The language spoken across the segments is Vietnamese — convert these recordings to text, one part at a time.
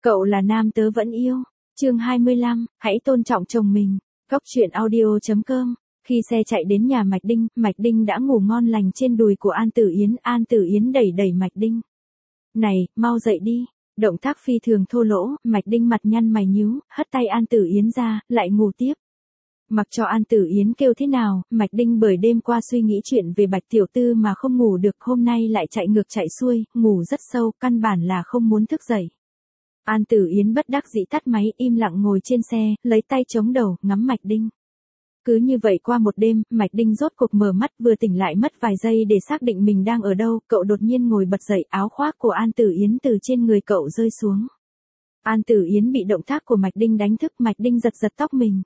Cậu là nam tớ vẫn yêu. Chương 25, hãy tôn trọng chồng mình. Góc truyện audio.com. Khi xe chạy đến nhà Mạch Đinh đã ngủ ngon lành trên đùi của An Tử Yến. An Tử Yến đẩy đẩy Mạch Đinh. Này, mau dậy đi. Động tác phi thường thô lỗ, Mạch Đinh mặt nhăn mày nhíu, hất tay An Tử Yến ra, lại ngủ tiếp. Mặc cho An Tử Yến kêu thế nào, Mạch Đinh bởi đêm qua suy nghĩ chuyện về Bạch Tiểu Tư mà không ngủ được, hôm nay lại chạy ngược chạy xuôi, ngủ rất sâu, căn bản là không muốn thức dậy. An Tử Yến bất đắc dĩ tắt máy, im lặng ngồi trên xe, lấy tay chống đầu, ngắm Mạch Đinh. Cứ như vậy qua một đêm, Mạch Đinh rốt cuộc mở mắt, vừa tỉnh lại mất vài giây để xác định mình đang ở đâu, cậu đột nhiên ngồi bật dậy, áo khoác của An Tử Yến từ trên người cậu rơi xuống. An Tử Yến bị động tác của Mạch Đinh đánh thức, Mạch Đinh giật giật tóc mình.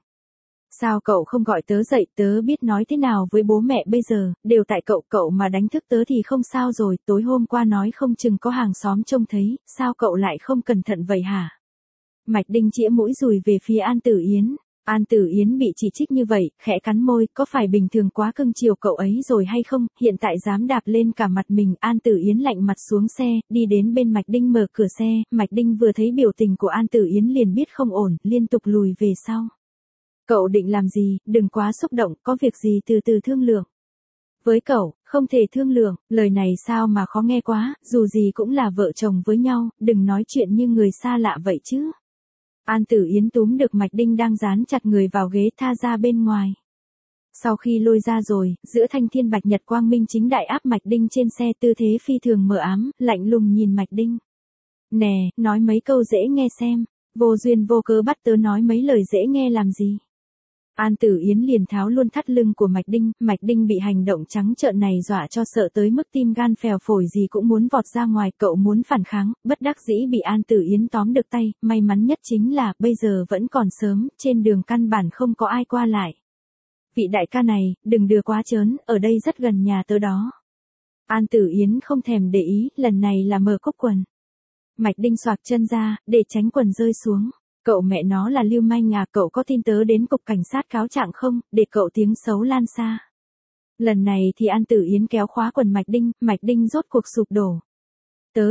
Sao cậu không gọi tớ dậy, tớ biết nói thế nào với bố mẹ bây giờ, đều tại cậu mà đánh thức tớ thì không sao rồi, tối hôm qua nói không chừng có hàng xóm trông thấy, sao cậu lại không cẩn thận vậy hả? Mạch Đinh chĩa mũi dùi về phía An Tử Yến. An Tử Yến bị chỉ trích như vậy, khẽ cắn môi, có phải bình thường quá cưng chiều cậu ấy rồi hay không, hiện tại dám đạp lên cả mặt mình. An Tử Yến lạnh mặt xuống xe, đi đến bên Mạch Đinh mở cửa xe, Mạch Đinh vừa thấy biểu tình của An Tử Yến liền biết không ổn, liên tục lùi về sau. Cậu định làm gì, đừng quá xúc động, có việc gì từ từ thương lượng. Với cậu, không thể thương lượng, lời này sao mà khó nghe quá, dù gì cũng là vợ chồng với nhau, đừng nói chuyện như người xa lạ vậy chứ. An Tử Yến túm được Mạch Đinh đang dán chặt người vào ghế, tha ra bên ngoài. Sau khi lôi ra rồi, giữa thanh thiên bạch nhật quang minh chính đại áp Mạch Đinh trên xe, tư thế phi thường mờ ám, lạnh lùng nhìn Mạch Đinh. Nè, nói mấy câu dễ nghe xem, vô duyên vô cớ bắt tớ nói mấy lời dễ nghe làm gì. An Tử Yến liền tháo luôn thắt lưng của Mạch Đinh bị hành động trắng trợn này dọa cho sợ tới mức tim gan phèo phổi gì cũng muốn vọt ra ngoài, cậu muốn phản kháng, bất đắc dĩ bị An Tử Yến tóm được tay, may mắn nhất chính là, bây giờ vẫn còn sớm, trên đường căn bản không có ai qua lại. Vị đại ca này, đừng đưa quá trớn, ở đây rất gần nhà tớ đó. An Tử Yến không thèm để ý, lần này là mở cúc quần. Mạch Đinh xoạc chân ra, để tránh quần rơi xuống. Cậu mẹ nó là lưu manh à, cậu có tin tớ đến cục cảnh sát cáo trạng không, để cậu tiếng xấu lan xa. Lần này thì An Tử Yến kéo khóa quần Mạch Đinh rốt cuộc sụp đổ. Tớ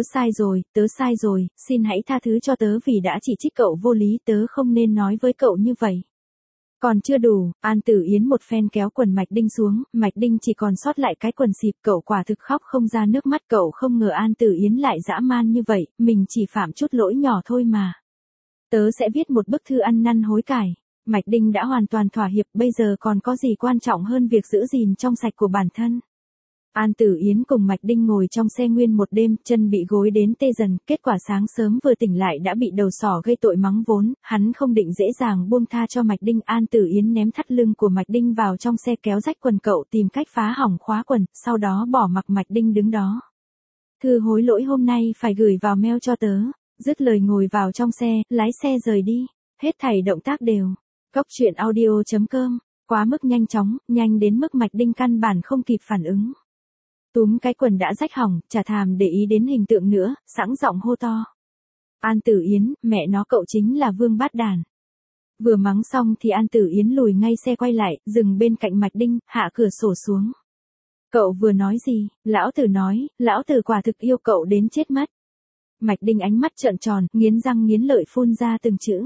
sai rồi, xin hãy tha thứ cho tớ vì đã chỉ trích cậu vô lý, tớ không nên nói với cậu như vậy. Còn chưa đủ, An Tử Yến một phen kéo quần Mạch Đinh xuống, Mạch Đinh chỉ còn sót lại cái quần xịp, cậu quả thực khóc không ra nước mắt, cậu không ngờ An Tử Yến lại dã man như vậy, mình chỉ phạm chút lỗi nhỏ thôi mà. Tớ sẽ viết một bức thư ăn năn hối cải. Mạch Đinh đã hoàn toàn thỏa hiệp, bây giờ còn có gì quan trọng hơn việc giữ gìn trong sạch của bản thân. An Tử Yến cùng Mạch Đinh ngồi trong xe nguyên một đêm, chân bị gối đến tê dần, kết quả sáng sớm vừa tỉnh lại đã bị đầu sỏ gây tội mắng vốn, hắn không định dễ dàng buông tha cho Mạch Đinh. An Tử Yến ném thắt lưng của Mạch Đinh vào trong xe, kéo rách quần cậu, tìm cách phá hỏng khóa quần, sau đó bỏ mặc Mạch Đinh đứng đó. Thư hối lỗi hôm nay phải gửi vào mail cho tớ. Dứt lời ngồi vào trong xe, lái xe rời đi, hết thảy động tác đều. Góc truyện audio.com, quá mức nhanh chóng, nhanh đến mức Mạch Đinh căn bản không kịp phản ứng. Túm cái quần đã rách hỏng, chả thèm để ý đến hình tượng nữa, sẵn giọng hô to. An Tử Yến, mẹ nó cậu chính là vương bát đàn. Vừa mắng xong thì An Tử Yến lùi ngay xe quay lại, dừng bên cạnh Mạch Đinh, hạ cửa sổ xuống. Cậu vừa nói gì? Lão tử nói, lão tử quả thực yêu cậu đến chết mất. Mạch Đinh ánh mắt trợn tròn, nghiến răng nghiến lợi phun ra từng chữ.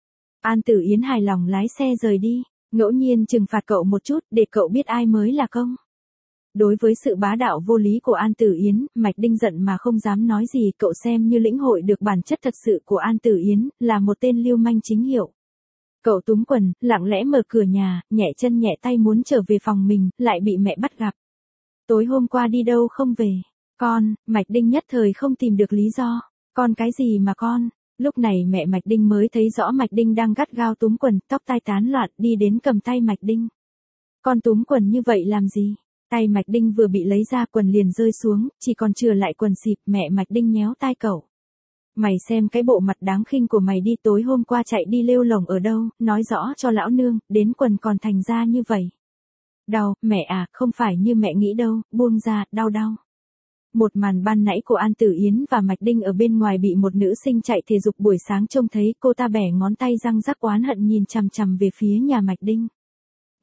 An Tử Yến hài lòng lái xe rời đi, ngẫu nhiên trừng phạt cậu một chút, để cậu biết ai mới là công. Đối với sự bá đạo vô lý của An Tử Yến, Mạch Đinh giận mà không dám nói gì, cậu xem như lĩnh hội được bản chất thật sự của An Tử Yến, là một tên lưu manh chính hiệu. Cậu túm quần, lặng lẽ mở cửa nhà, nhẹ chân nhẹ tay muốn trở về phòng mình, lại bị mẹ bắt gặp. Tối hôm qua đi đâu không về? Con, Mạch Đinh nhất thời không tìm được lý do. Con cái gì mà con? Lúc này mẹ Mạch Đinh mới thấy rõ Mạch Đinh đang gắt gao túm quần, tóc tai tán loạn, đi đến cầm tay Mạch Đinh. Con túm quần như vậy làm gì? Tay Mạch Đinh vừa bị lấy ra quần liền rơi xuống, chỉ còn chừa lại quần xịp, mẹ Mạch Đinh nhéo tai cậu. Mày xem cái bộ mặt đáng khinh của mày đi, tối hôm qua chạy đi lêu lổng ở đâu, nói rõ cho lão nương, đến quần còn thành ra như vậy. Đau, mẹ à, không phải như mẹ nghĩ đâu, buông ra, đau. Một màn ban nãy của An Tử Yến và Mạch Đinh ở bên ngoài bị một nữ sinh chạy thể dục buổi sáng trông thấy, cô ta bẻ ngón tay răng rắc oán hận nhìn chằm chằm về phía nhà Mạch Đinh.